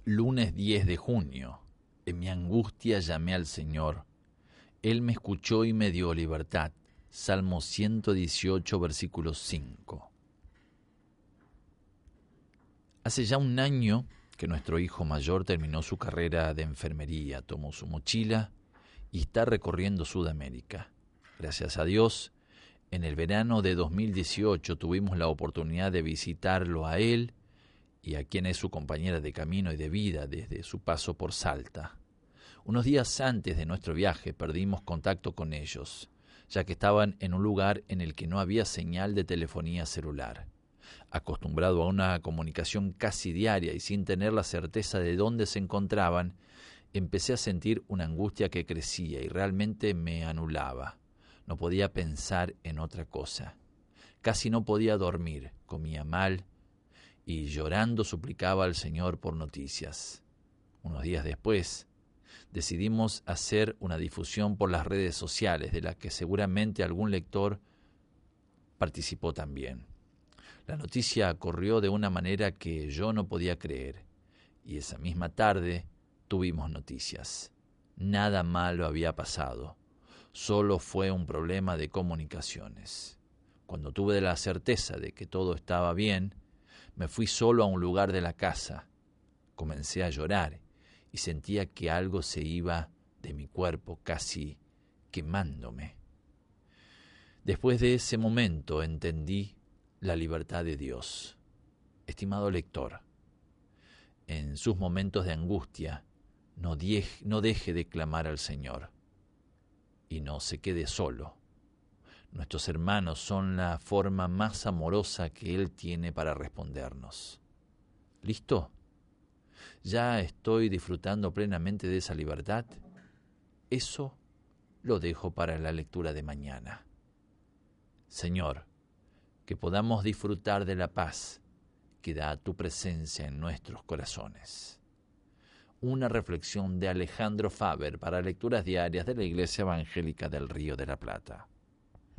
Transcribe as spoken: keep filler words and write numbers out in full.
Lunes diez de junio. En mi angustia llamé al Señor. Él me escuchó y me dio libertad. Salmo ciento dieciocho, versículo cinco. Hace ya un año que nuestro hijo mayor terminó su carrera de enfermería, tomó su mochila y está recorriendo Sudamérica. Gracias a Dios, en el verano de dos mil dieciocho tuvimos la oportunidad de visitarlo a él y a quien es su compañera de camino y de vida desde su paso por Salta. Unos días antes de nuestro viaje perdimos contacto con ellos, ya que estaban en un lugar en el que no había señal de telefonía celular. Acostumbrado a una comunicación casi diaria y sin tener la certeza de dónde se encontraban, empecé a sentir una angustia que crecía y realmente me anulaba. No podía pensar en otra cosa. Casi no podía dormir, comía mal y llorando suplicaba al Señor por noticias. Unos días después, decidimos hacer una difusión por las redes sociales, de la que seguramente algún lector participó también. La noticia corrió de una manera que yo no podía creer, y esa misma tarde tuvimos noticias. Nada malo había pasado, solo fue un problema de comunicaciones. Cuando tuve la certeza de que todo estaba bien, me fui solo a un lugar de la casa. Comencé a llorar y sentía que algo se iba de mi cuerpo, casi quemándome. Después de ese momento entendí la libertad de Dios. Estimado lector, en sus momentos de angustia, no, die- no deje de clamar al Señor y no se quede solo. Nuestros hermanos son la forma más amorosa que Él tiene para respondernos. ¿Listo? ¿Ya estoy disfrutando plenamente de esa libertad? Eso lo dejo para la lectura de mañana. Señor, que podamos disfrutar de la paz que da tu presencia en nuestros corazones. Una reflexión de Alejandro Faber para lecturas diarias de la Iglesia Evangélica del Río de la Plata.